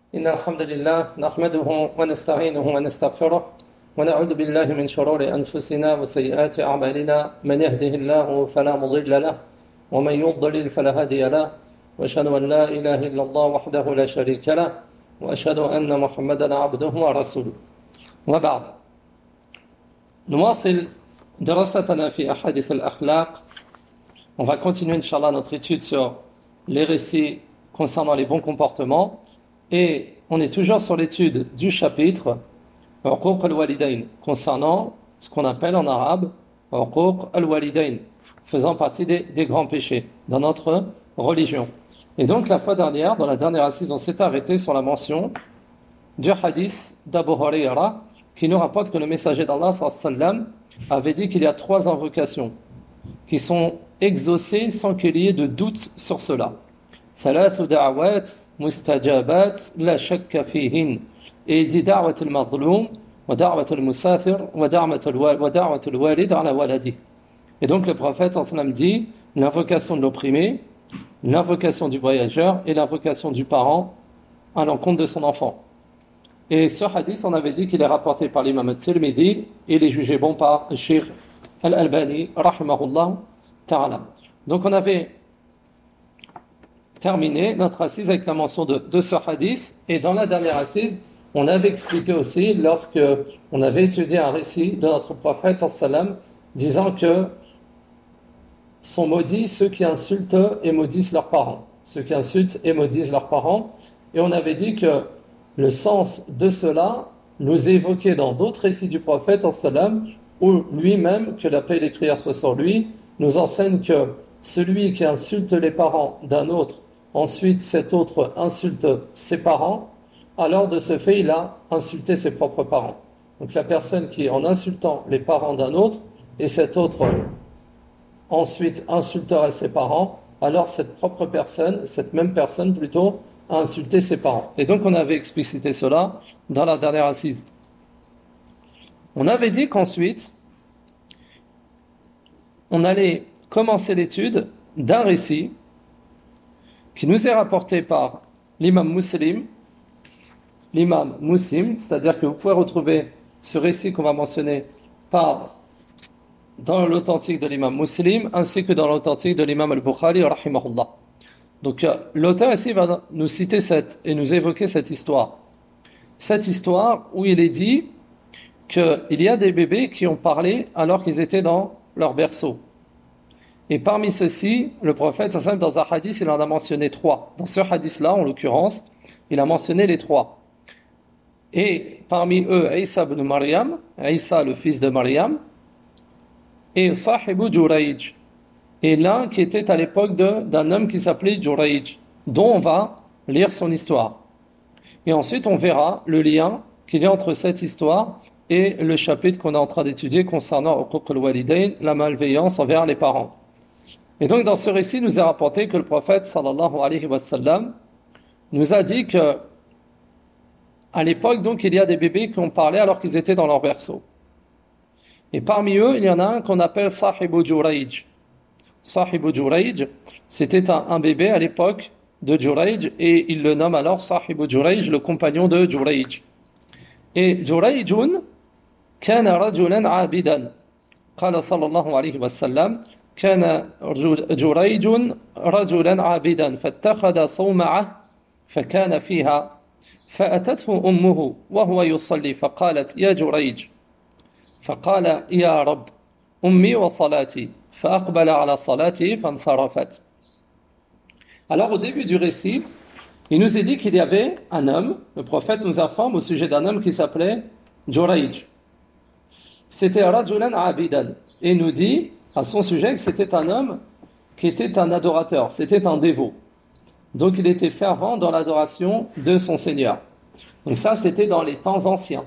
إن الحمد لله نحمده ونستعينه ونستغفره ونعوذ بالله من شرور أنفسنا وسيئات أعمالنا من يهده الله فلا مضل له ومن يضلل فلا هادي له وأشهد أن لا إله إلا الله وحده لا شريك له وأشهد أن محمدا عبده ورسوله وبعد نواصل دراستنا في أحاديث الأخلاق. On va continuer, Inch'Allah, notre étude sur les récits concernant les bons comportements. Et on est toujours sur l'étude du chapitre Uquq al-Walidayn, concernant ce qu'on appelle en arabe Uquq al-Walidayn, faisant partie des grands péchés dans notre religion. Et donc, la fois dernière, dans la dernière assise, on s'est arrêté sur la mention du hadith d'Abu Huraira qui nous rapporte que le messager d'Allah sallallahu alayhi wa sallam avait dit qu'il y a 3 invocations qui sont exaucées sans qu'il y ait de doute sur cela. ثلاث دعوات مستجابات لا شك فيهن. Et il dit دعوة المظلوم ودعوة المسافر ودعوة الوالد على ولده. Et donc le prophète sallallahu alayhi wa sallam dit l'invocation de l'opprimé, l'invocation du voyageur et l'invocation du parent à l'encontre de son enfant. Et ce hadith, on avait dit qu'il est rapporté par l'imam al-Tirmidhi et il est jugé bon par Cheikh al-Albani rahimahullah ta'ala. Donc on avait terminé notre assise avec la mention de ce hadith, et dans la dernière assise on avait expliqué aussi, lorsque on avait étudié un récit de notre prophète sallam disant que sont maudits ceux qui insultent et maudissent leurs parents, ceux qui insultent et maudissent leurs parents, et on avait dit que le sens de cela nous est évoqué dans d'autres récits du prophète sallam, où lui-même, que la paix et les prières soient sur lui, nous enseigne que celui qui insulte les parents d'un autre, ensuite cet autre insulte ses parents, alors de ce fait il a insulté ses propres parents. Donc la personne qui, en insultant les parents d'un autre, et cet autre ensuite insultera ses parents, alors cette même personne plutôt, a insulté ses parents. Et donc on avait explicité cela dans la dernière assise. On avait dit qu'ensuite on allait commencer l'étude d'un récit qui nous est rapporté par l'imam Muslim, c'est-à-dire que vous pouvez retrouver ce récit qu'on va mentionner dans l'authentique de l'imam Muslim, ainsi que dans l'authentique de l'imam al-Bukhari, rahimahullah. Donc l'auteur ici va nous citer et nous évoquer cette histoire. Cette histoire où il est dit qu'il y a des bébés qui ont parlé alors qu'ils étaient dans leur berceau. Et parmi ceux-ci, le prophète, dans un hadith, il en a mentionné 3. Dans ce hadith-là, en l'occurrence, il a mentionné les 3. Et parmi eux, Isa ibn Maryam, Isa le fils de Maryam, et Sahibu Jurayj, et l'un qui était à l'époque d'un homme qui s'appelait Jurayj, dont on va lire son histoire. Et ensuite, on verra le lien qu'il y a entre cette histoire et le chapitre qu'on est en train d'étudier concernant Uquq al-Walidayn, la malveillance envers les parents. Et donc dans ce récit, nous est rapporté que le prophète sallallahu alayhi wa sallam nous a dit que à l'époque, donc, il y a des bébés qui ont parlé alors qu'ils étaient dans leur berceau. Et parmi eux, il y en a un qu'on appelle Sahibu Jurayj. Sahibu Jurayj, c'était un bébé à l'époque de Jurayj, et il le nomme alors Sahibu Jurayj, le compagnon de Jurayj. Et Jurayjun kana rajulan abidan. Qala sallallahu alayhi wa sallam كان جريج رجلا عابدا فاتخذ صومعة فكان فيها فأتته أمه وهو يصلي فقالت يا جريج فقال يا رب أمي وصلاتي فأقبل على صلاته فانصرفت. Alors au début du récit, il nous est dit qu'il y avait un homme, le prophète nous informe au sujet d'un homme qui s'appelait Jurayj. C'était rajulan abidan, et nous dit à son sujet que c'était un homme qui était un adorateur, c'était un dévot. Donc il était fervent dans l'adoration de son Seigneur. Donc ça, c'était dans les temps anciens.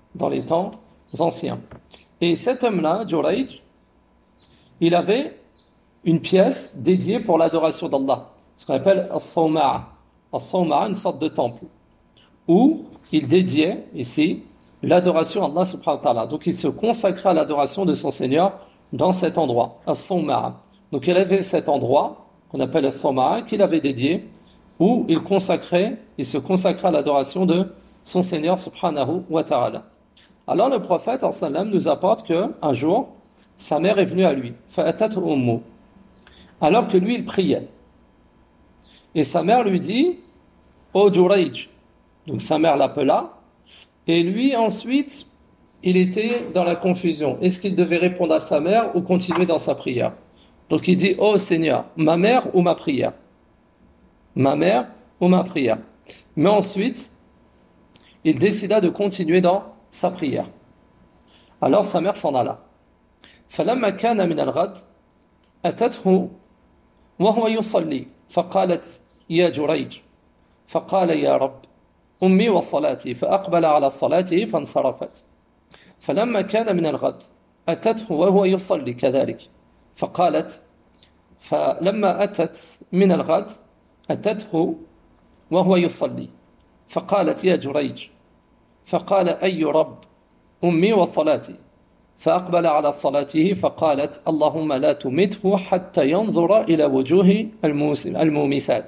Et cet homme-là, Jurayj, il avait une pièce dédiée pour l'adoration d'Allah, ce qu'on appelle as-sawma'a. As-sawma'a, une sorte de temple, où il dédiait ici l'adoration à Allah subhanahu wa ta'ala. Donc il se consacrait à l'adoration de son Seigneur dans cet endroit, as-sawma'a. Donc il avait cet endroit qu'on appelle as-sawma'a qu'il avait dédié où il se consacrait à l'adoration de son Seigneur subhanahu wa ta'ala. Alors le prophète sallam nous apporte qu'un jour, sa mère est venue à lui, fa'atat ummu, alors que lui il priait. Et sa mère lui dit, ô Jurayj. Donc sa mère l'appela, et lui ensuite, il était dans la confusion. Est-ce qu'il devait répondre à sa mère ou continuer dans sa prière? Donc il dit, ô Seigneur, ma mère ou ma prière? Ma mère ou ma prière? Mais ensuite, il décida de continuer dans sa prière. Alors sa mère s'en alla. فلما كان من الغد أتته وهو يصلي فقالت يا جريج فقال يا رب أمي وصلاتي فأقبل على صلاته فانصرفت فلما كان من الغد أتته وهو يصلي كذلك فقالت فلما أتت من الغد أتته وهو يصلي فقالت يا جريج فقال أي رب أمي وصلاتي فأقبل على صلاته فقالت اللهم لا تمته حتى ينظر إلى وجوه المومسات.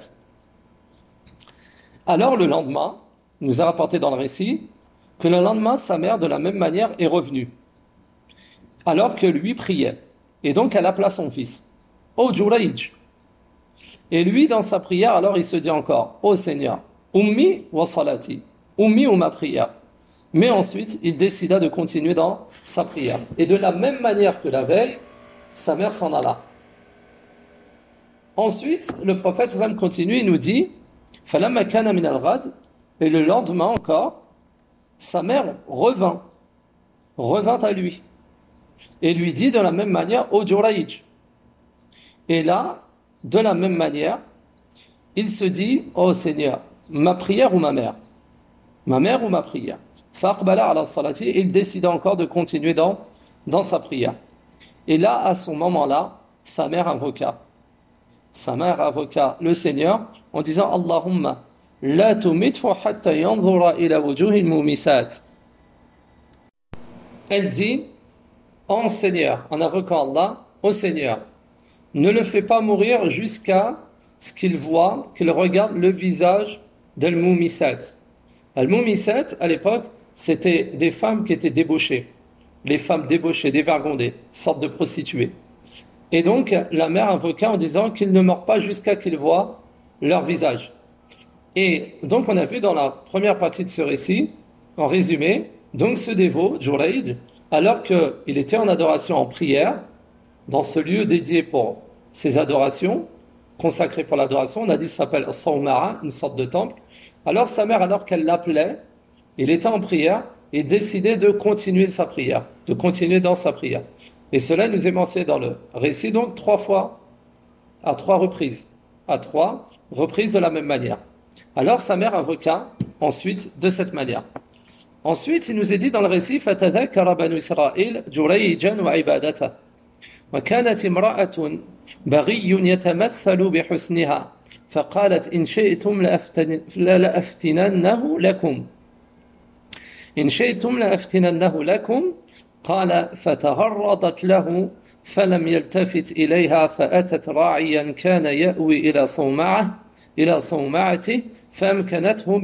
Alors le lendemain, il nous a rapporté dans le récit que le lendemain, sa mère de la même manière est revenue, alors que lui priait. Et donc elle appela son fils, ô Jurayj. Et lui, dans sa prière, alors il se dit encore, ô Seigneur, Ummi wa salati, Ummi ou ma prière. Mais ensuite, il décida de continuer dans sa prière. Et de la même manière que la veille, sa mère s'en alla. Ensuite, le prophète sallam continue et nous dit, Falamma kana min al-ghad, et le lendemain encore, sa mère revint à lui, et lui dit de la même manière, ô Jurayj. Et là, de la même manière, il se dit, ô Seigneur, ma prière ou ma mère? Ma mère ou ma prière? Faqbala ala salati, il décida encore de continuer dans sa prière. Et là, à ce moment-là, sa mère invoqua le Seigneur en disant Allahumma la tumithu hatta yanzura ila wujuhil mumisat. Elle dit, ô Seigneur, en invoquant Allah, ô Seigneur, ne le fais pas mourir jusqu'à ce qu'il voit, qu'il regarde le visage d'Al-Mumisat. Al-Mumisat, à l'époque, c'était des femmes qui étaient débauchées. Les femmes débauchées, dévergondées, sortes de prostituées. Et donc, la mère invoqua en disant qu'ils ne meurent pas jusqu'à qu'ils voient leur visage. Et donc, on a vu dans la première partie de ce récit, en résumé, donc ce dévot, Jurayj, alors qu'il était en adoration, en prière, dans ce lieu dédié pour ses adorations, consacré pour l'adoration, on a dit que ça s'appelle Sawma'a, une sorte de temple. Alors sa mère, alors qu'elle l'appelait, il était en prière et décidait de continuer sa prière, de continuer dans sa prière. Et cela nous est mentionné dans le récit, donc 3 fois, à 3 reprises, de la même manière. Alors sa mère invoqua ensuite de cette manière. Ensuite, il nous est dit dans le récit, فَتَذَكَّرَ بَنُو إِسْرَائِيلَ جُرَيْجًا وَعِبَادَتَهُ وكانت امرأة بغي يتمثل بحسنها فقالت إن شئتم لأفتننه لكم قال فتغرضت له فلم يلتفت إليها فأتت راعيا كان يأوي إلى صومعته فأمكنته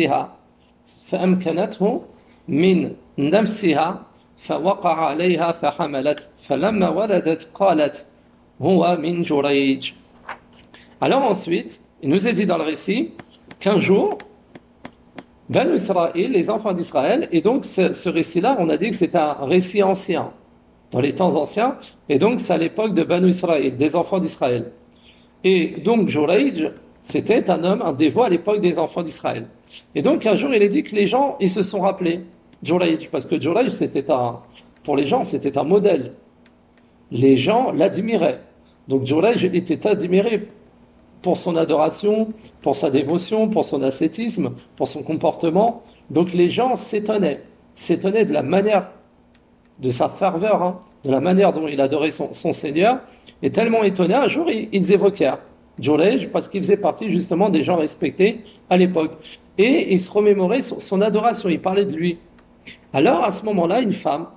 من نفسها فوقع عليها فحملت فلما ولدت قالت هو من جريج. Alors ensuite, il nous est dit dans le récit qu'un jour, Banu Israël, les enfants d'Israël, et donc ce récit-là, on a dit que c'est un récit ancien, dans les temps anciens, et donc c'est à l'époque de Banu Israël, des enfants d'Israël. Et donc Jurayj, c'était un homme, un dévot à l'époque des enfants d'Israël. Et donc un jour, il est dit que les gens, ils se sont rappelés Jurayj, parce que Jurayj, pour les gens, c'était un modèle. Les gens l'admiraient. Donc Jurayj était admiré pour son adoration, pour sa dévotion, pour son ascétisme, pour son comportement. Donc les gens s'étonnaient de la manière, de sa ferveur, de la manière dont il adorait son Seigneur, et tellement étonnés, un jour ils évoquèrent Jurayj parce qu'il faisait partie justement des gens respectés à l'époque. Et ils se remémoraient son adoration, ils parlaient de lui. Alors à ce moment-là, une femme,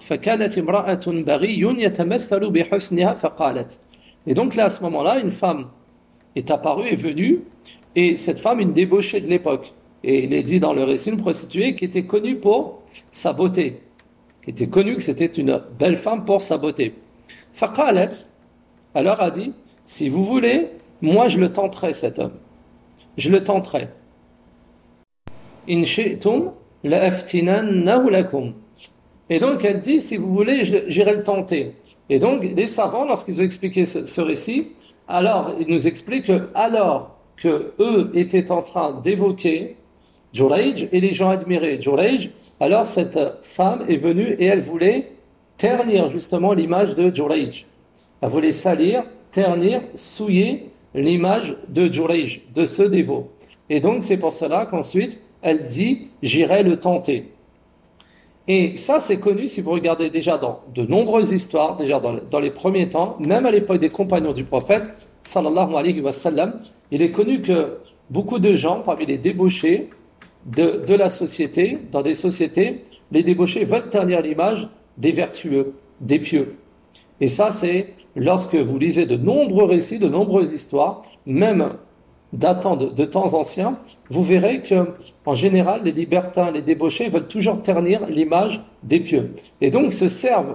et donc là à ce moment-là, une femme est apparue, est venue, Et cette femme, une débauchée de l'époque. Et il est dit dans le récit, une prostituée qui était connue pour sa beauté, qui était connue que c'était une belle femme pour sa beauté. Faqalat, alors a dit, si vous voulez, moi je le tenterai cet homme. Je le tenterai. In shi'tum la'aftinannahu lakum. Et donc elle dit, si vous voulez, j'irai le tenter. Et donc les savants, lorsqu'ils ont expliqué ce récit, alors ils nous expliquent que alors que eux étaient en train d'évoquer Jurayj et les gens admiraient Jurayj, alors cette femme est venue et elle voulait ternir justement l'image de Jurayj. Elle voulait salir, ternir, souiller l'image de Jurayj, de ce dévot. Et donc c'est pour cela qu'ensuite elle dit j'irai le tenter. Et ça c'est connu si vous regardez déjà dans de nombreuses histoires, déjà dans les premiers temps, même à l'époque des compagnons du prophète, sallallahu alayhi wa sallam, il est connu que beaucoup de gens, parmi les débauchés de la société, dans des sociétés, les débauchés veulent ternir l'image des vertueux, des pieux. Et ça c'est lorsque vous lisez de nombreux récits, de nombreuses histoires, même datant de temps anciens, vous verrez que, en général, les libertins, les débauchés veulent toujours ternir l'image des pieux. Et donc se servent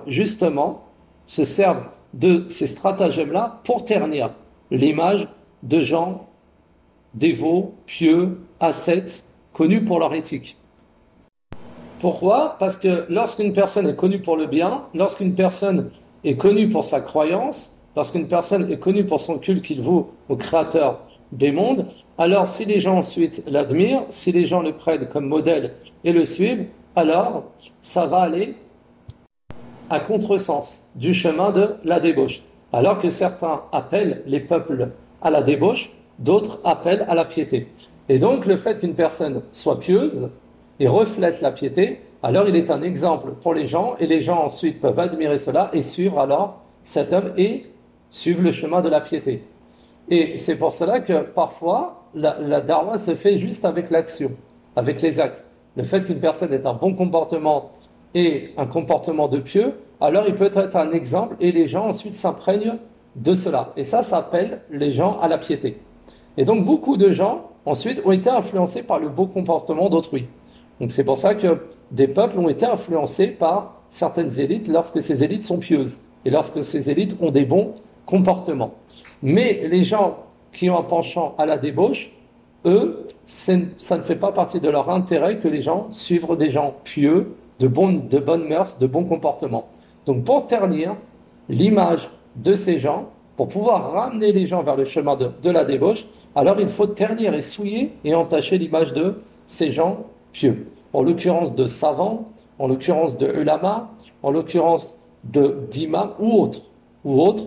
de ces stratagèmes-là pour ternir l'image de gens dévots, pieux, ascètes, connus pour leur éthique. Pourquoi? Parce que lorsqu'une personne est connue pour le bien, lorsqu'une personne est connue pour sa croyance, lorsqu'une personne est connue pour son culte qu'il voue au Créateur des mondes, alors si les gens ensuite l'admirent, si les gens le prennent comme modèle et le suivent, alors ça va aller à contresens du chemin de la débauche. Alors que certains appellent les peuples à la débauche, d'autres appellent à la piété. Et donc le fait qu'une personne soit pieuse et reflète la piété, alors il est un exemple pour les gens, et les gens ensuite peuvent admirer cela et suivre alors cet homme et suivre le chemin de la piété. Et c'est pour cela que parfois la darwa se fait juste avec l'action, avec les actes. Le fait qu'une personne ait un bon comportement et un comportement de pieux, alors il peut être un exemple et les gens ensuite s'imprègnent de cela. Et ça appelle les gens à la piété. Et donc beaucoup de gens ensuite ont été influencés par le beau comportement d'autrui. Donc c'est pour ça que des peuples ont été influencés par certaines élites lorsque ces élites sont pieuses et lorsque ces élites ont des bons comportements. Mais les gens qui ont un penchant à la débauche, eux, ça ne fait pas partie de leur intérêt que les gens suivent des gens pieux, de bonnes mœurs, de bons comportements. Donc pour ternir l'image de ces gens, pour pouvoir ramener les gens vers le chemin de la débauche, alors il faut ternir et souiller et entacher l'image de ces gens pieux. En l'occurrence de savants, en l'occurrence de ulama, en l'occurrence d'imams ou autres,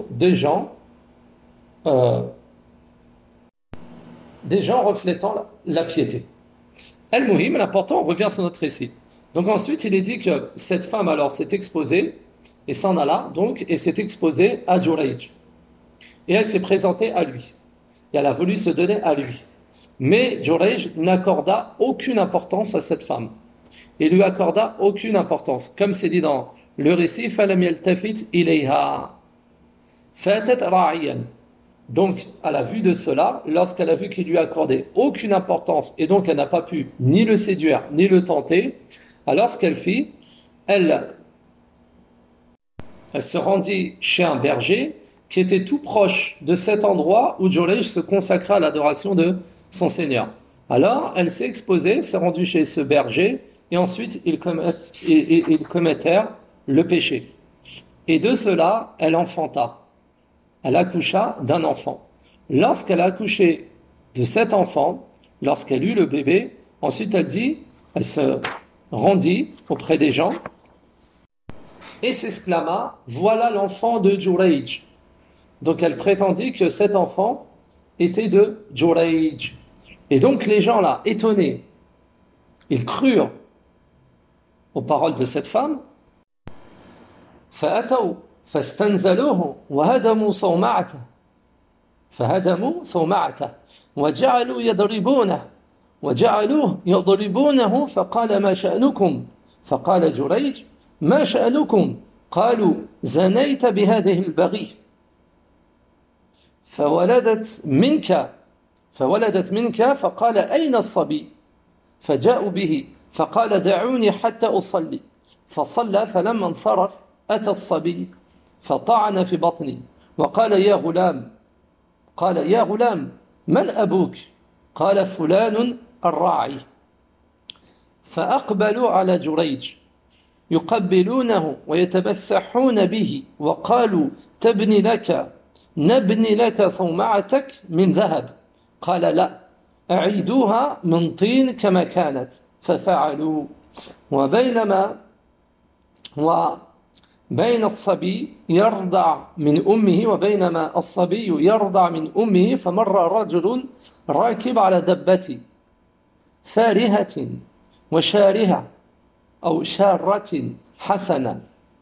des gens reflétant la piété. Al-Muhim, l'important, on revient sur notre récit. Donc ensuite, il est dit que cette femme alors s'est exposée et s'en alla donc et s'est exposée à Jurayj. Et elle s'est présentée à lui. Et elle a voulu se donner à lui. Mais Jurayj n'accorda aucune importance à cette femme. Il lui accorda aucune importance. Comme c'est dit dans le récit, فَلَمْ يَلْتَفِتْ إِلَيْهَا فَأَتَتْ رَاعِيًا. Donc, à la vue de cela, lorsqu'elle a vu qu'il lui accordait aucune importance et donc elle n'a pas pu ni le séduire ni le tenter, alors ce qu'elle fit, elle se rendit chez un berger qui était tout proche de cet endroit où Jurayj se consacra à l'adoration de son Seigneur. Alors, elle s'est exposée, s'est rendue chez ce berger et ensuite ils commettèrent le péché. Et de cela, elle enfanta. Elle accoucha d'un enfant. Lorsqu'elle a accouché de cet enfant, lorsqu'elle eut le bébé, ensuite elle se rendit auprès des gens et s'exclama, voilà l'enfant de Jurayj. Donc elle prétendit que cet enfant était de Jurayj. Et donc les gens là, étonnés, ils crurent aux paroles de cette femme. فأتوا فاستنزلوه وهدموا صومعته وجعلوا يضربونه فقال ما شأنكم فقال جريج ما شأنكم قالوا زنيت بهذه البغي فولدت منك فولدت منك فقال أين الصبي فجاءوا به فقال دعوني حتى أصلي فصلى فلما انصرف أتى الصبي فطعن في بطني وقال يا غلام من أبوك قال فلان الراعي فأقبلوا على جريج يقبلونه ويتمسحون به وقالوا نبني لك صومعتك من ذهب قال لا أعيدوها من طين كما كانت ففعلوا وبين الصبي يرضع من أمه وبينما الصبي يرضع من أمه فمر رجل راكب على دبة فارهة وشارهة أو شارة حسنة.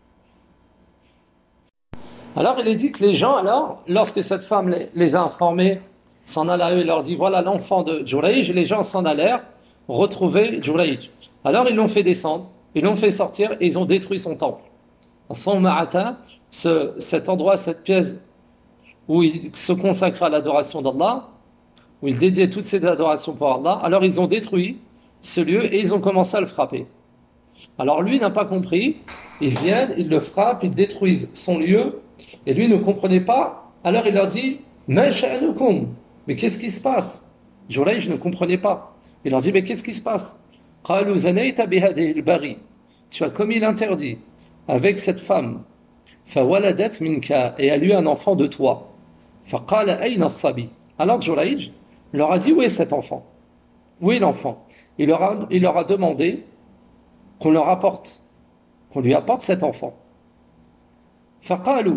Alors il est dit que les gens, alors, lorsque cette femme les a informés, s'en alla à eux et leur dit voilà l'enfant de Jurayj, les gens s'en allèrent retrouver Jurayj. Alors ils l'ont fait descendre, ils l'ont fait sortir et ils ont détruit son temple. Son ma'ata, cet endroit, cette pièce où il se consacrait à l'adoration d'Allah, où il dédiait toutes ses adorations pour Allah, alors ils ont détruit ce lieu et ils ont commencé à le frapper. Alors lui n'a pas compris, ils viennent, ils le frappent, ils détruisent son lieu, et lui ne comprenait pas, alors il leur dit « Ma sha'anukum » mais qu'est-ce qui se passe? Jurayj ne comprenait pas. Il leur dit, mais qu'est-ce qui se passe? Qalu zanayta bihadhihi al-baghi. Tu as commis l'interdit avec cette femme. Fawaladat minka, et elle eut un enfant de toi. Faqala ayna as-sabi. Alors Jurayj leur a dit, où est cet enfant? Où est l'enfant? Il leur a demandé qu'on lui apporte cet enfant. Faqalu.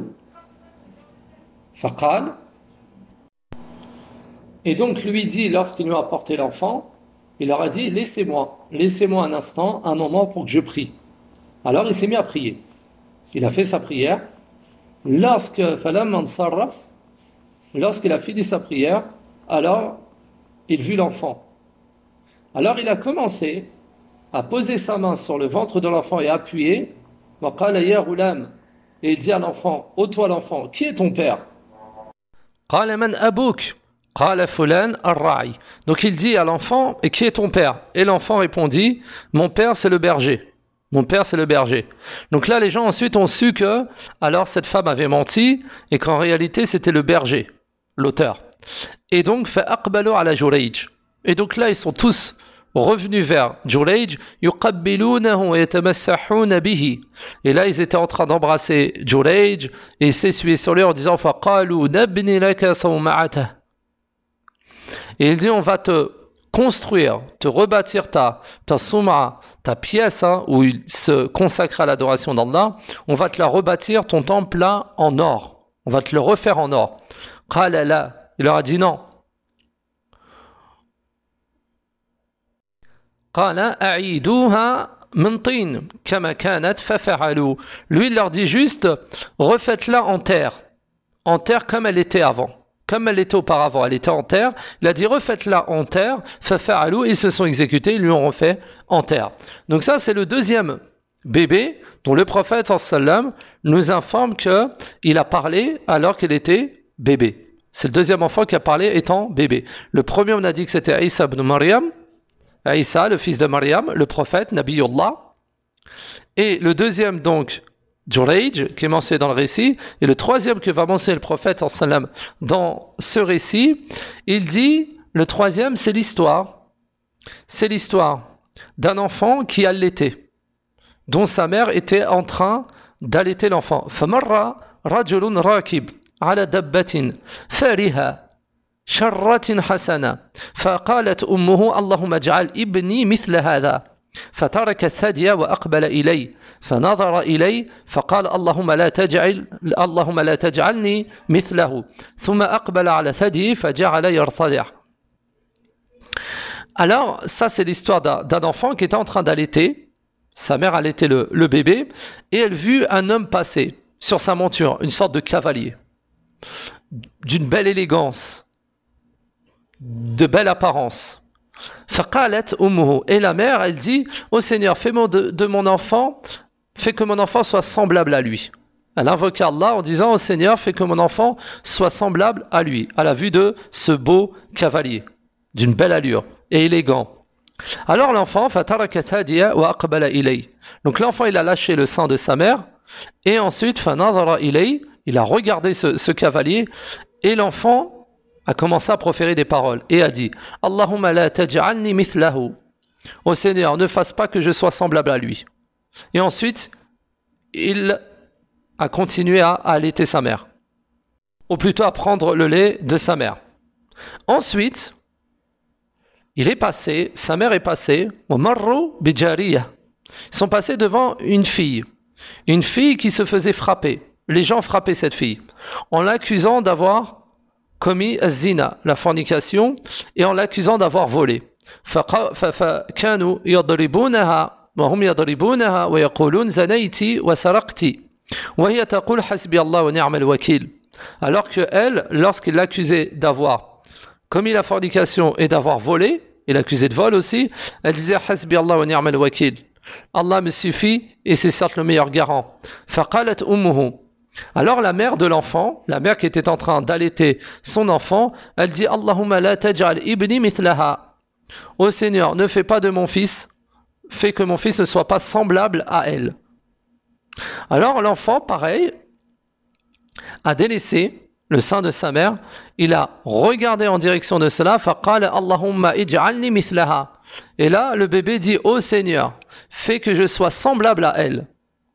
Faqal. Et donc lui dit, lorsqu'il lui a apporté l'enfant, il leur a dit, laissez-moi un instant, un moment pour que je prie. Alors il s'est mis à prier. Il a fait sa prière. Lorsqu'il a fini sa prière, alors il vit l'enfant. Alors il a commencé à poser sa main sur le ventre de l'enfant et à appuyer. Et il dit à l'enfant, ô toi l'enfant, qui est ton père? Donc il dit à l'enfant, et qui est ton père? Et l'enfant répondit, mon père c'est le berger. Mon père c'est le berger. Donc là les gens ensuite ont su que alors cette femme avait menti et qu'en réalité c'était le berger, l'auteur. Et donc فأقبلوا على جريج. Et donc là ils sont tous revenus vers Jurayj, yuqabbilūnahu wa yatamassaḥūna bihi. Et là ils étaient en train d'embrasser Jurayj et s'essuyer sur lui en disant faqālū nabni laka sawma'atahu. Et il dit, on va te construire, te rebâtir ta souma, ta pièce où il se consacre à l'adoration d'Allah, on va te la rebâtir, ton temple là, en or. On va te le refaire en or. Qala la. Il leur a dit non. Qala a'idūha min tin kama kanat fafa'alū. Lui, il leur dit juste, refaites-la en terre comme elle était avant. Comme elle était auparavant, elle était en terre. Il a dit refaites-la en terre, fafa'alou, ils se sont exécutés, ils lui ont refait en terre. Donc ça c'est le deuxième bébé dont le prophète sallam nous informe qu'il a parlé alors qu'il était bébé. C'est le deuxième enfant qui a parlé étant bébé. Le premier on a dit que c'était Isa ibn Maryam, Isa le fils de Maryam, le prophète, Nabiyullah. Et le deuxième donc Jurayj, qui est mentionné dans le récit, et le troisième que va mentionner le prophète sallam dans ce récit, il dit, le troisième c'est l'histoire d'un enfant qui allaitait, dont sa mère était en train d'allaiter l'enfant. فَمَرَّ رَجُلٌ رَاكِبٌ عَلَى دَبَّةٍ فَارِهَةٍ شَرَّةٍ حَسَنَةٍ فَقَالَتْ أُمُّهُ اللهم اجعل ابني مثل هذا فترك الثدي وأقبل إلي فنظر إلي فقال اللهم لا تجعلني مثله ثم أقبل على ثدي فجعل يرتضع. Alors ça c'est l'histoire d'un enfant qui était en train d'allaiter, sa mère allaitait le bébé et elle vit un homme passer sur sa monture, une sorte de cavalier d'une belle élégance, de belle apparence. Et la mère, elle dit, ô Seigneur, fais de mon enfant, fais que mon enfant soit semblable à lui. Elle invoquait Allah en disant: Ô Seigneur, fais que mon enfant soit semblable à lui, à la vue de ce beau cavalier, d'une belle allure et élégant. Alors l'enfant, donc l'enfant il a lâché le sein de sa mère et ensuite il a regardé ce cavalier et l'enfant a commencé à proférer des paroles et a dit: Allahumma la taj'alni mithlahu. Ô Seigneur, ne fasse pas que je sois semblable à lui. Et ensuite il a continué à allaiter sa mère, ou plutôt à prendre le lait de sa mère. Ensuite sa mère est passée, ils sont passés devant une fille qui se faisait frapper. Les gens frappaient cette fille en l'accusant d'avoir commis zina, la fornication, et en l'accusant d'avoir volé. Alors que elle, lorsqu'il l'accusait d'avoir commis la fornication et d'avoir volé, et l'accusait de vol aussi, elle disait: Hasbi Allah wa ni'mal wakil. Allah me suffit et c'est certes le meilleur garant. Faqalat ummuhu. Alors la mère de l'enfant, la mère qui était en train d'allaiter son enfant, elle dit: Allahumma la taj'al ibni mithlaha. Ô Seigneur, ne fais pas de mon fils, fais que mon fils ne soit pas semblable à elle. Alors l'enfant, pareil, a délaissé le sein de sa mère, il a regardé en direction de cela, faqala Allahumma ij'alni mithlaha. Et là, le bébé dit: Ô Seigneur, fais que je sois semblable à elle.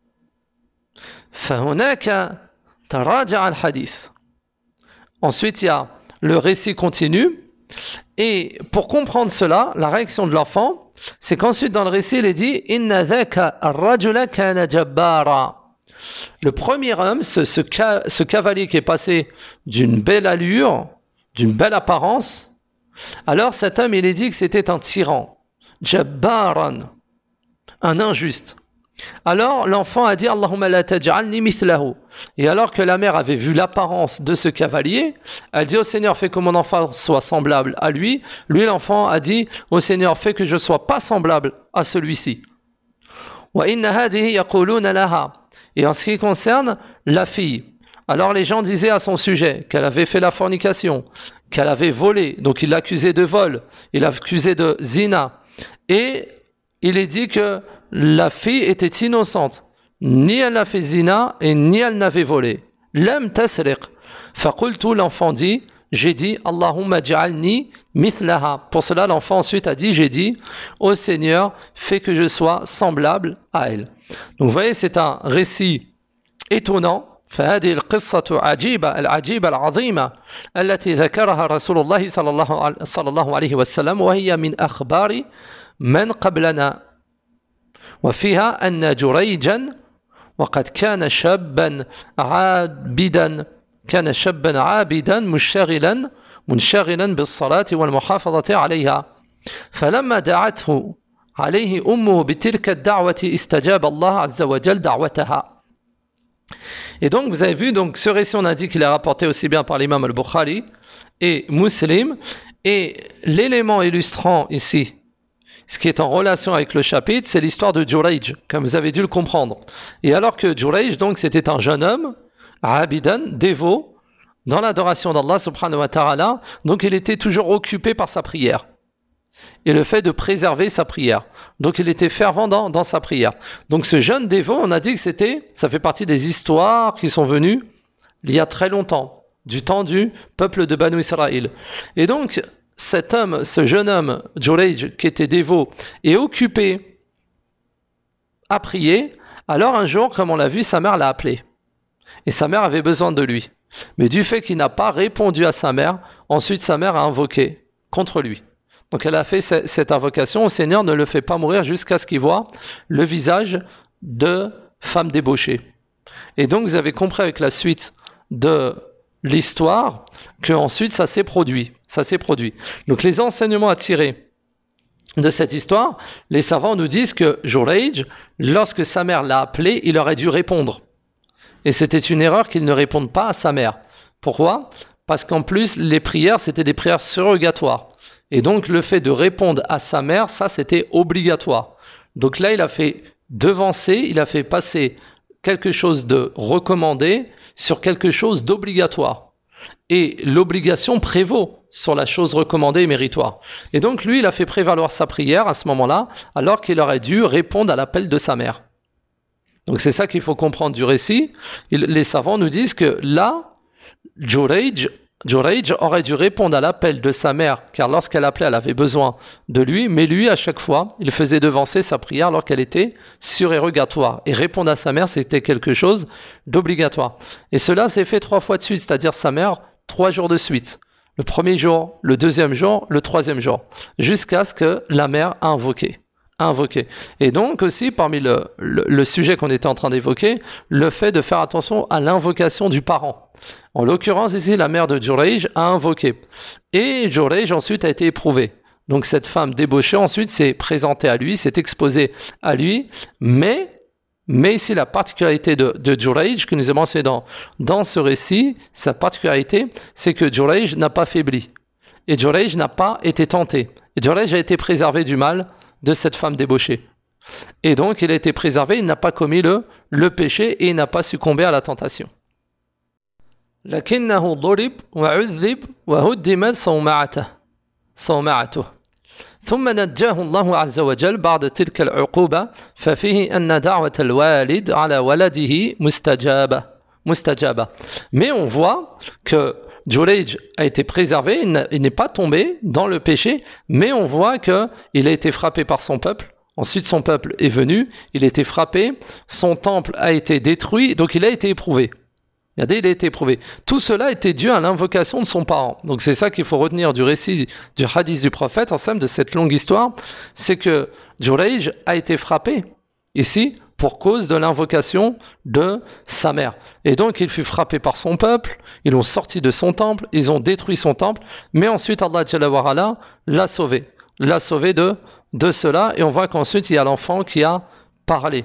Fahunaka taraja al-hadith. Ensuite, il y a le récit continue. Et pour comprendre cela, la réaction de l'enfant, c'est qu'ensuite dans le récit, il est dit: Inna dhaka ar-rajula kana jabbara. Le premier homme, ce cavalier qui est passé d'une belle allure, d'une belle apparence, alors cet homme, il est dit que c'était un tyran, jabbaran, un injuste. Alors l'enfant a dit: Allahumma la taj'alni mithlahu. Et alors que la mère avait vu l'apparence de ce cavalier, elle dit: Ô Seigneur, fais que mon enfant soit semblable à lui. Lui, l'enfant, a dit: Ô Seigneur, fais que je sois pas semblable à celui-ci. Wa inna hadhihi yaquluna laha. Et en ce qui concerne la fille, alors les gens disaient à son sujet qu'elle avait fait la fornication, qu'elle avait volé, donc il l'accusait de vol, il l'accusait de zina, et il est dit que la fille était innocente, ni elle n'a fait zina et ni elle n'avait volé. Lam tasriq. Faqultu, l'enfant dit, j'ai dit: Allahumma ja'alni mithlaha. Pour cela, l'enfant ensuite a dit: j'ai dit: Ô Seigneur, fais que je sois semblable à elle. Donc vous voyez, c'est un récit étonnant. فهذه القصة عجيبة العجيبة العظيمة التي ذكرها رسول الله صلى الله عليه وسلم وهي من أخبار من قبلنا وفيها أن جريجا وقد كان شابا عابدا منشغلا بالصلاة والمحافظة عليها فلما دعته عليه أمه بتلك الدعوة استجاب الله عز وجل دعوتها. Et donc vous avez vu, donc ce récit on a dit qu'il est rapporté aussi bien par l'imam al-Bukhari et Muslim, et l'élément illustrant ici, ce qui est en relation avec le chapitre, c'est l'histoire de Jurayj, comme vous avez dû le comprendre. Et alors que Jurayj, donc c'était un jeune homme, abidan, dévot, dans l'adoration d'Allah subhanahu wa ta'ala, donc il était toujours occupé par sa prière. Et le fait de préserver sa prière. Donc il était fervent dans sa prière. Donc ce jeune dévot, on a dit que ça fait partie des histoires qui sont venues il y a très longtemps, du temps du peuple de Banu Israël. Et donc cet homme, ce jeune homme, Jurayj, qui était dévot et occupé à prier, alors un jour, comme on l'a vu, sa mère l'a appelé. Et sa mère avait besoin de lui. Mais du fait qu'il n'a pas répondu à sa mère, ensuite sa mère a invoqué contre lui. Donc elle a fait cette invocation: au Seigneur, ne le fais pas mourir jusqu'à ce qu'il voie le visage de femme débauchée. Et donc vous avez compris avec la suite de l'histoire qu'ensuite ça s'est produit. Donc les enseignements à tirer de cette histoire, les savants nous disent que Jurayj, lorsque sa mère l'a appelé, il aurait dû répondre. Et c'était une erreur qu'il ne réponde pas à sa mère. Pourquoi ? Parce qu'en plus, les prières, c'était des prières surrogatoires. Et donc, le fait de répondre à sa mère, ça, c'était obligatoire. Donc là, il a fait devancer, il a fait passer quelque chose de recommandé sur quelque chose d'obligatoire. Et l'obligation prévaut sur la chose recommandée et méritoire. Et donc lui, il a fait prévaloir sa prière à ce moment-là, alors qu'il aurait dû répondre à l'appel de sa mère. Donc c'est ça qu'il faut comprendre du récit. Les savants nous disent que là, Jurayj aurait dû répondre à l'appel de sa mère, car lorsqu'elle appelait, elle avait besoin de lui, mais lui, à chaque fois, il faisait devancer sa prière alors qu'elle était surérogatoire. Et répondre à sa mère, c'était quelque chose d'obligatoire. Et cela s'est fait 3 fois de suite, c'est-à-dire sa mère, 3 jours de suite. Le premier jour, le deuxième jour, le troisième jour, jusqu'à ce que la mère a invoqué. Et donc aussi, parmi le sujet qu'on était en train d'évoquer, le fait de faire attention à l'invocation du parent. En l'occurrence, ici, la mère de Jurayj a invoqué. Et Jurayj ensuite a été éprouvé. Donc cette femme débauchée ensuite s'est présentée à lui, s'est exposée à lui, mais ici la particularité de Jurayj que nous avons mentionné dans ce récit, sa particularité, c'est que Jurayj n'a pas faibli. Et Jurayj n'a pas été tenté. Et Jurayj a été préservé du mal de cette femme débauchée. Et donc il a été préservé, il n'a pas commis le péché et il n'a pas succombé à la tentation. لكنه ضرب وعذب وهدمت صومعته ثم نجاه الله عز وجل بعد تلك العقوبة ففيه أن دعوة الوالد على ولده مستجابة. Mais on voit que Jurayj a été préservé, il n'est pas tombé dans le péché, mais on voit qu'il a été frappé par son peuple. Ensuite, son peuple est venu, il a été frappé, son temple a été détruit, donc il a été éprouvé. Regardez, il a été éprouvé. Tout cela était dû à l'invocation de son parent. Donc c'est ça qu'il faut retenir du récit du hadith du prophète, ensemble de cette longue histoire, c'est que Jurayj a été frappé ici pour cause de l'invocation de sa mère. Et donc il fut frappé par son peuple, ils l'ont sorti de son temple, ils ont détruit son temple, mais ensuite Allah Jalla wa Ala l'a sauvé de cela, et on voit qu'ensuite il y a l'enfant qui a parlé.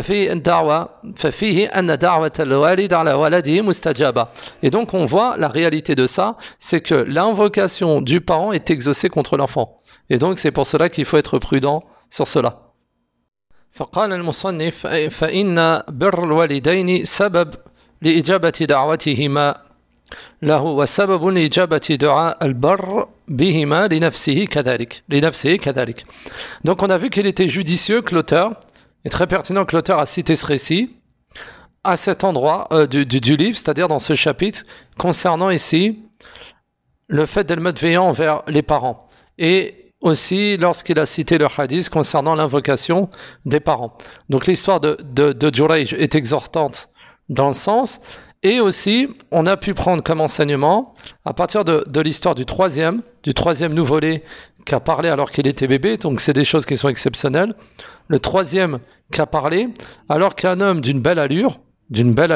Et donc on voit la réalité de ça, c'est que l'invocation du parent est exaucée contre l'enfant. Et donc c'est pour cela qu'il faut être prudent sur cela. فقال المصنف فإن بر الوالدين سبب لإجابة دعوتهما له وسبب لإجابة دعاء البر بهما لنفسه كذلك. Donc on a vu qu'il était judicieux que l'auteur, et très pertinent que l'auteur a cité ce récit à cet endroit du livre, c'est-à-dire dans ce chapitre, concernant ici le fait d'être malveillant envers les parents. Et aussi lorsqu'il a cité le hadith concernant l'invocation des parents. Donc l'histoire de Jurayj est exhortante dans le sens, et aussi on a pu prendre comme enseignement, à partir de l'histoire du troisième nouveau-né qui a parlé alors qu'il était bébé, donc c'est des choses qui sont exceptionnelles. Le troisième qui a parlé alors qu'un homme d'une belle allure, d'une belle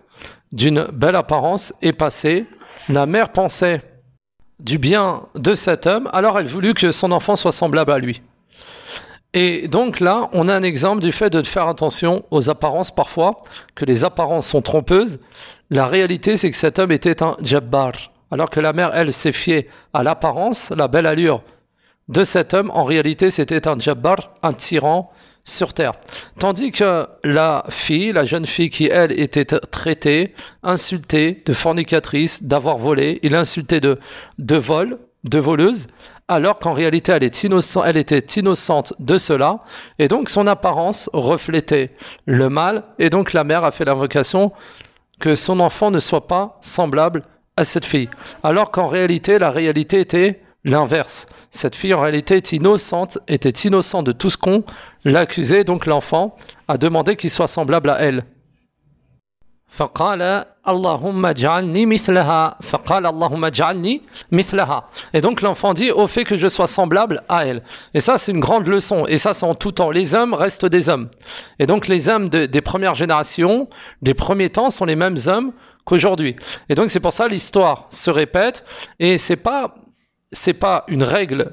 apparence est passé. La mère pensait du bien de cet homme, alors elle voulut que son enfant soit semblable à lui. Et donc là, on a un exemple du fait de faire attention aux apparences parfois, que les apparences sont trompeuses. La réalité, c'est que cet homme était un jabbar, alors que la mère, elle, s'est fiée à l'apparence, la belle allure de cet homme. En réalité, c'était un jabbar, un tyran sur terre. Tandis que la jeune fille qui, elle, était traitée, insultée de fornicatrice, d'avoir volé, il insultait de voleuse, alors qu'en réalité elle était innocente de cela, et donc son apparence reflétait le mal, et donc la mère a fait l'invocation que son enfant ne soit pas semblable à cette fille, alors qu'en réalité la réalité était l'inverse. Cette fille en réalité était innocente de tout ce qu'on l'accusait, donc l'enfant a demandé qu'il soit semblable à elle. فقال اللهم اجعلني مثلها. Et donc l'enfant dit au fait que je sois semblable à elle. Et ça c'est une grande leçon, et ça c'est en tout temps. Les hommes restent des hommes. Et donc les hommes des premières générations, des premiers temps sont les mêmes hommes qu'aujourd'hui. Et donc c'est pour ça l'histoire se répète, et c'est pas une règle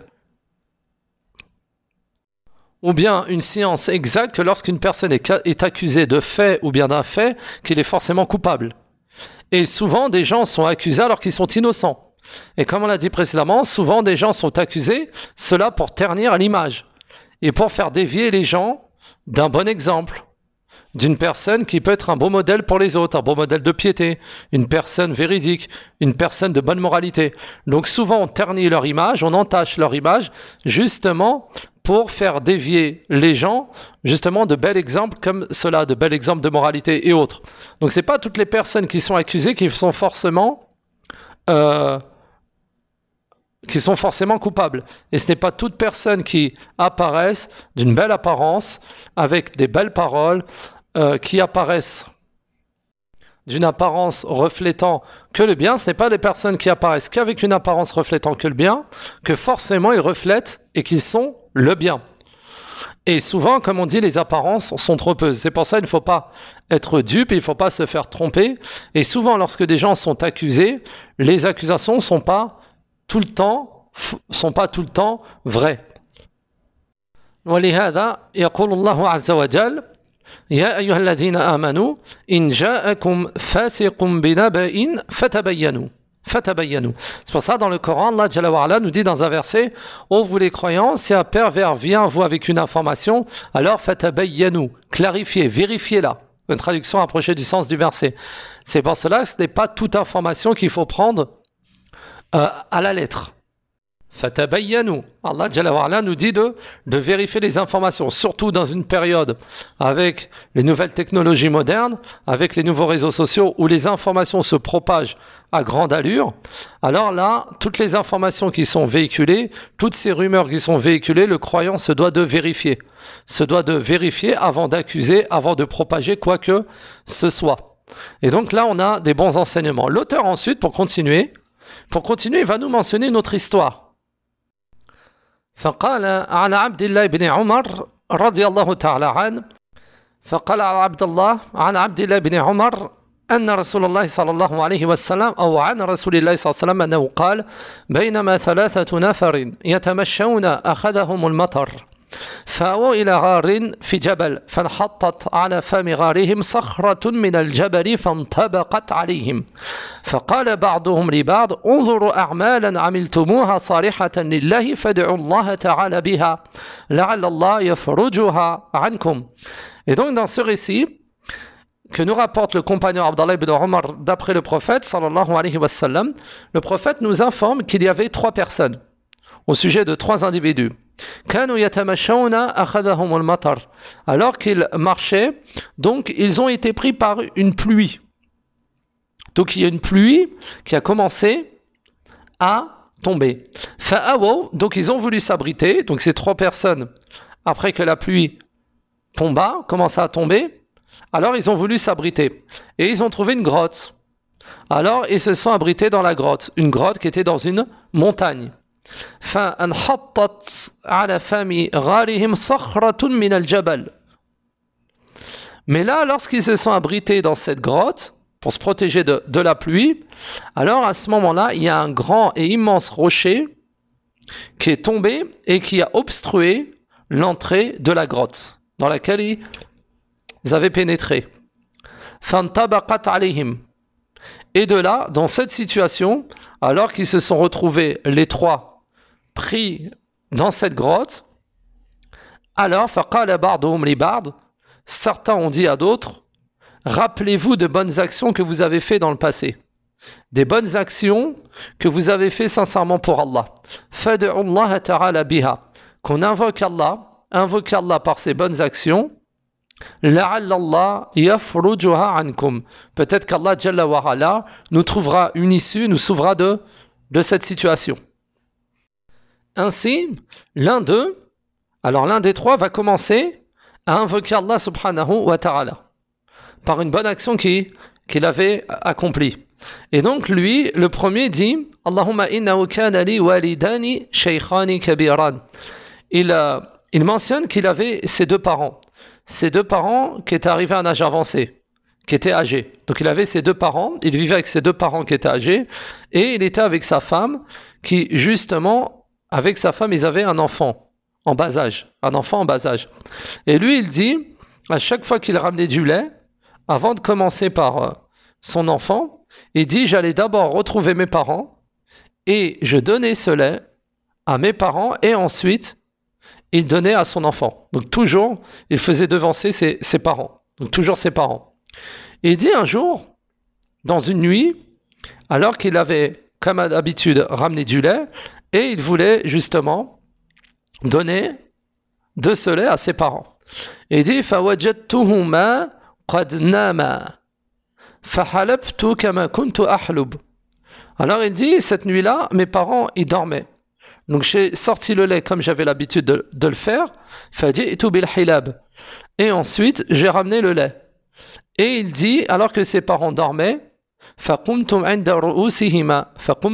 ou bien une science exacte que lorsqu'une personne est accusée de fait ou bien d'un fait, qu'il est forcément coupable. Et souvent, des gens sont accusés alors qu'ils sont innocents. Et comme on l'a dit précédemment, souvent des gens sont accusés, cela pour ternir l'image et pour faire dévier les gens d'un bon exemple. d'une personne qui peut être un beau modèle pour les autres, un beau modèle de piété, une personne véridique, une personne de bonne moralité. Donc souvent on ternit leur image, on entache leur image, justement pour faire dévier les gens, justement de bels exemples comme cela, de bels exemples de moralité et autres. Donc c'est pas toutes les personnes qui sont accusées qui sont forcément coupables. Et ce n'est pas toute personne qui apparaissent d'une belle apparence, avec des belles paroles, qui apparaissent d'une apparence reflétant que le bien, ce n'est pas des personnes qui apparaissent qu'avec une apparence reflétant que le bien, que forcément ils reflètent et qu'ils sont le bien. Et souvent, comme on dit, les apparences sont trompeuses. C'est pour ça qu'il ne faut pas être dupe, il ne faut pas se faire tromper. Et souvent, lorsque des gens sont accusés, les accusations ne sont pas tout le temps vraies. ولهذا يقول الله عز وجل يا أيها الذين آمنوا إن جاءكم فاسق بنبأ فتبينوا. C'est pour ça dans le Coran, Allah Jalla wa Ala nous dit dans un verset: ô vous les croyants, si un pervers vient à vous avec une information, alors fatabayyanu, clarifiez, vérifiez-la. Une traduction approchée du sens du verset. C'est pour cela que ce n'est pas toute information qu'il faut prendre à la lettre. Fatabayyanu. Allah Jalla wa Ala nous dit de vérifier les informations, surtout dans une période avec les nouvelles technologies modernes, avec les nouveaux réseaux sociaux où les informations se propagent à grande allure. Alors là, toutes les informations qui sont véhiculées, toutes ces rumeurs qui sont véhiculées, le croyant se doit de vérifier. Se doit de vérifier avant d'accuser, avant de propager quoi que ce soit. Et donc là, on a des bons enseignements. L'auteur ensuite, pour continuer, il va nous mentionner une autre histoire. فقال عن عبد الله بن عمر رضي الله تعالى عنه فقال عن عبد الله بن عمر أن رسول الله صلى الله عليه وسلم أو عن رسول الله صلى الله عليه وسلم أنه قال بينما ثلاثة نفر يتمشون أخذهم المطر فأووا إلى غار في جبل فانحطت على فم غارهم صخرة من الجبل فانطبقت عليهم فقال بعضهم لبعض انظروا أعمالا عملتموها صالحة لله فادعوا الله تعالى بها لعل الله يفرجها عنكم. Et donc dans ce récit que nous rapporte le compagnon Abdallah ibn Omar d'après le prophète sallallahu alayhi wa sallam, le prophète nous informe qu'il y avait 3 personnes au sujet de 3 individus. Alors qu'ils marchaient, donc ils ont été pris par une pluie. Donc il y a une pluie qui a commencé à tomber. Donc ils ont voulu s'abriter, donc ces 3 personnes, après que la pluie commença à tomber, alors ils ont voulu s'abriter. Et ils ont trouvé une grotte. Alors ils se sont abrités dans la grotte, une grotte qui était dans une montagne. فانحطت على فم غارهم صخرة من الجبل. Mais là, lorsqu'ils se sont abrités dans cette grotte pour se protéger de la pluie, alors à ce moment-là, il y a un grand et immense rocher qui est tombé et qui a obstrué l'entrée de la grotte dans laquelle ils avaient pénétré. فانطبقت عليهم. Et de là, dans cette situation, alors qu'ils se sont retrouvés les 3 pris dans cette grotte, alors فقال بعضهم لبعض, certains ont dit à d'autres, rappelez-vous de bonnes actions que vous avez fait dans le passé, des bonnes actions que vous avez fait sincèrement pour Allah. فادعوا الله تعالى بها, qu'on invoque Allah par ces bonnes actions. لعل الله يفرجها عنكم, peut-être qu'Allah Jalla wa Ala nous trouvera une issue, nous sauvera de cette situation. Ainsi, l'un des 3 va commencer à invoquer Allah subhanahu wa ta'ala par une bonne action qu'il avait accomplie. Et donc lui, le premier dit Allahumma innahu kana li walidani shaykhani kabiran. Il mentionne qu'il avait ses 2 parents qui étaient arrivés à un âge avancé, qui étaient âgés. Donc il avait ses 2 parents, il vivait avec ses 2 parents qui étaient âgés, et il était avec sa femme qui, justement, avec sa femme, ils avaient un enfant en bas âge. Et lui, il dit, à chaque fois qu'il ramenait du lait, avant de commencer par son enfant, il dit, j'allais d'abord retrouver mes parents, et je donnais ce lait à mes parents, et ensuite, il donnait à son enfant. Donc toujours, il faisait devancer ses parents. Donc toujours ses parents. Et il dit un jour, dans une nuit, alors qu'il avait, comme à l'habitude, ramené du lait, et il voulait justement donner de ce lait à ses parents. Et il dit فَوَجَدْتُهُمَا قَدْ نَامَا فَحَلَبْتُ كَمَا كُنْتُ أَحْلُبُ. Alors il dit, cette nuit-là, mes parents, ils dormaient. Donc j'ai sorti le lait comme j'avais l'habitude de le faire. فَجِئْتُ بِالْحِلَابِ. Et ensuite, j'ai ramené le lait. Et il dit, alors que ses parents dormaient, فَقُمْتُ عِنْدَ رُؤُوسِهِمَا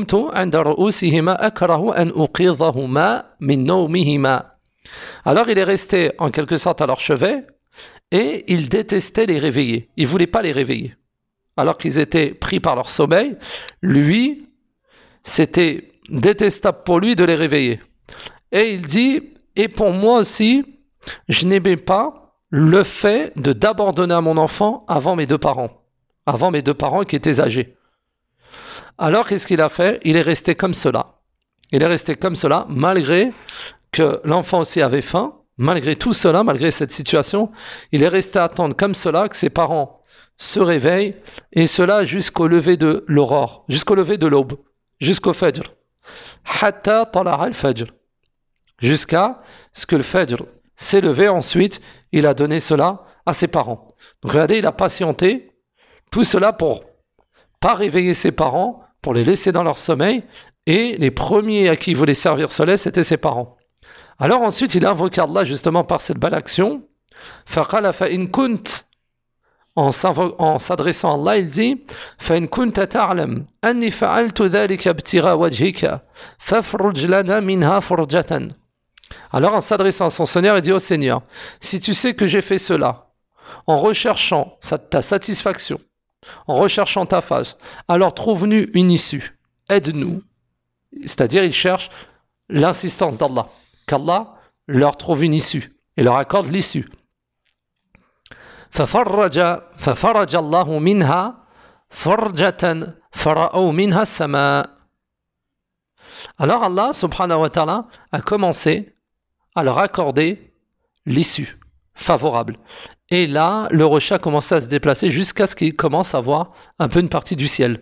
أَكْرَهُ أَنْ أُقِيظَهُمَا مِنْ نَوْمِهِمَا. Alors il est resté en quelque sorte à leur chevet et il détestait les réveiller. Il ne voulait pas les réveiller. Alors qu'ils étaient pris par leur sommeil, lui, c'était détestable pour lui de les réveiller. Et il dit, et pour moi aussi, je n'aimais pas le fait de d'abord donner à mon enfant avant mes deux parents qui étaient âgés. Alors qu'est-ce qu'il a fait? Il est resté comme cela. Il est resté comme cela, malgré que l'enfant aussi avait faim, malgré tout cela, malgré cette situation, il est resté à attendre comme cela que ses parents se réveillent, et cela jusqu'au lever de l'aurore, jusqu'au lever de l'aube, jusqu'au fajr. Hatta tala'a al-fajr. Jusqu'à ce que le fajr s'est levé, ensuite, il a donné cela à ses parents. Donc regardez, il a patienté, tout cela pour pas réveiller ses parents, pour les laisser dans leur sommeil, et les premiers à qui il voulait servir ce lait, c'était ses parents. Alors ensuite, il a invoqué Allah justement par cette belle action. فَقَالَ فَإِن كُنْتَ, en s'adressant à Allah, il dit فَإِن كُنْتَ تَعْلَمْ أَنِّي فَعَلْتُ ذَلِكَ ابْتِغَاءَ وَجْهِكَ فَافْرُجْ لَنَا مِنْهَا فُرْجَةً. Alors en s'adressant à son Seigneur, il dit au Seigneur, si tu sais que j'ai fait cela en recherchant ta satisfaction, en recherchant ta face, alors trouve-nous une issue, aide-nous. C'est-à-dire, il cherche l'insistance d'Allah, qu'Allah leur trouve une issue et leur accorde l'issue. فَفَرَّجَ اللَّهُ مِنْهَا فَرْجَةً فَرَأَوْا مِنْهَا السَّمَاءَ. Alors Allah, subhanahu wa ta'ala, a commencé à leur accorder l'issue favorable. Et là, le rocher a commencé à se déplacer jusqu'à ce qu'il commence à voir un peu une partie du ciel.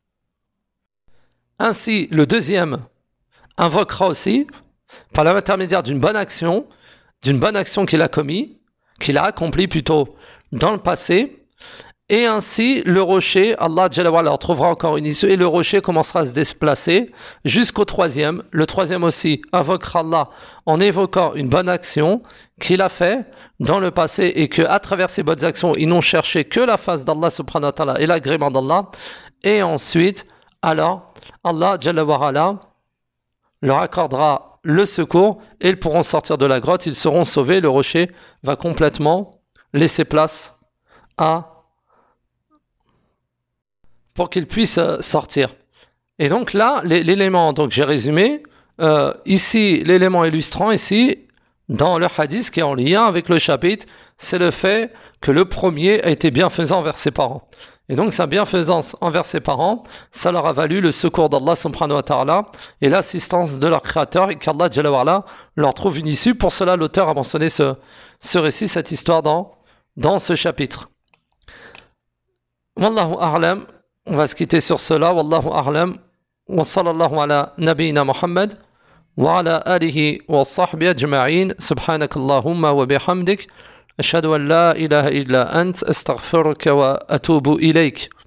Ainsi, le deuxième invoquera aussi, par l'intermédiaire d'une bonne action qu'il a commise, qu'il a accomplie plutôt dans le passé, et ainsi le rocher, Allah Jalla wa Ala trouvera encore une issue, et le rocher commencera à se déplacer jusqu'au troisième. Le troisième aussi invoquera Allah en évoquant une bonne action qu'il a fait dans le passé, et que à travers ces bonnes actions, ils n'ont cherché que la face d'Allah subhanahu wa ta'ala et l'agrément d'Allah, et ensuite, alors, Allah Jalla wa Ala leur accordera le secours et ils pourront sortir de la grotte, ils seront sauvés, le rocher va complètement laisser place pour qu'ils puissent sortir. Et donc là, l'élément, donc j'ai résumé, ici, l'élément illustrant ici, dans le hadith qui est en lien avec le chapitre, c'est le fait que le premier a été bienfaisant envers ses parents. Et donc sa bienfaisance envers ses parents, ça leur a valu le secours d'Allah subhanahu wa ta'ala et l'assistance de leur créateur, et qu'Allah Jalla wa Ala leur trouve une issue. Pour cela, l'auteur a mentionné ce récit, cette histoire dans ce chapitre. Wallahu a'lam, on va se quitter sur cela. Wallahu a'lam, wa sallallahu ala nabiyyina Muhammad wa ala alihi wa sahbihi ajma'in. Subhanakallahumma wa bihamdik. أشهد أن لا إله إلا أنت أستغفرك وأتوب إليك.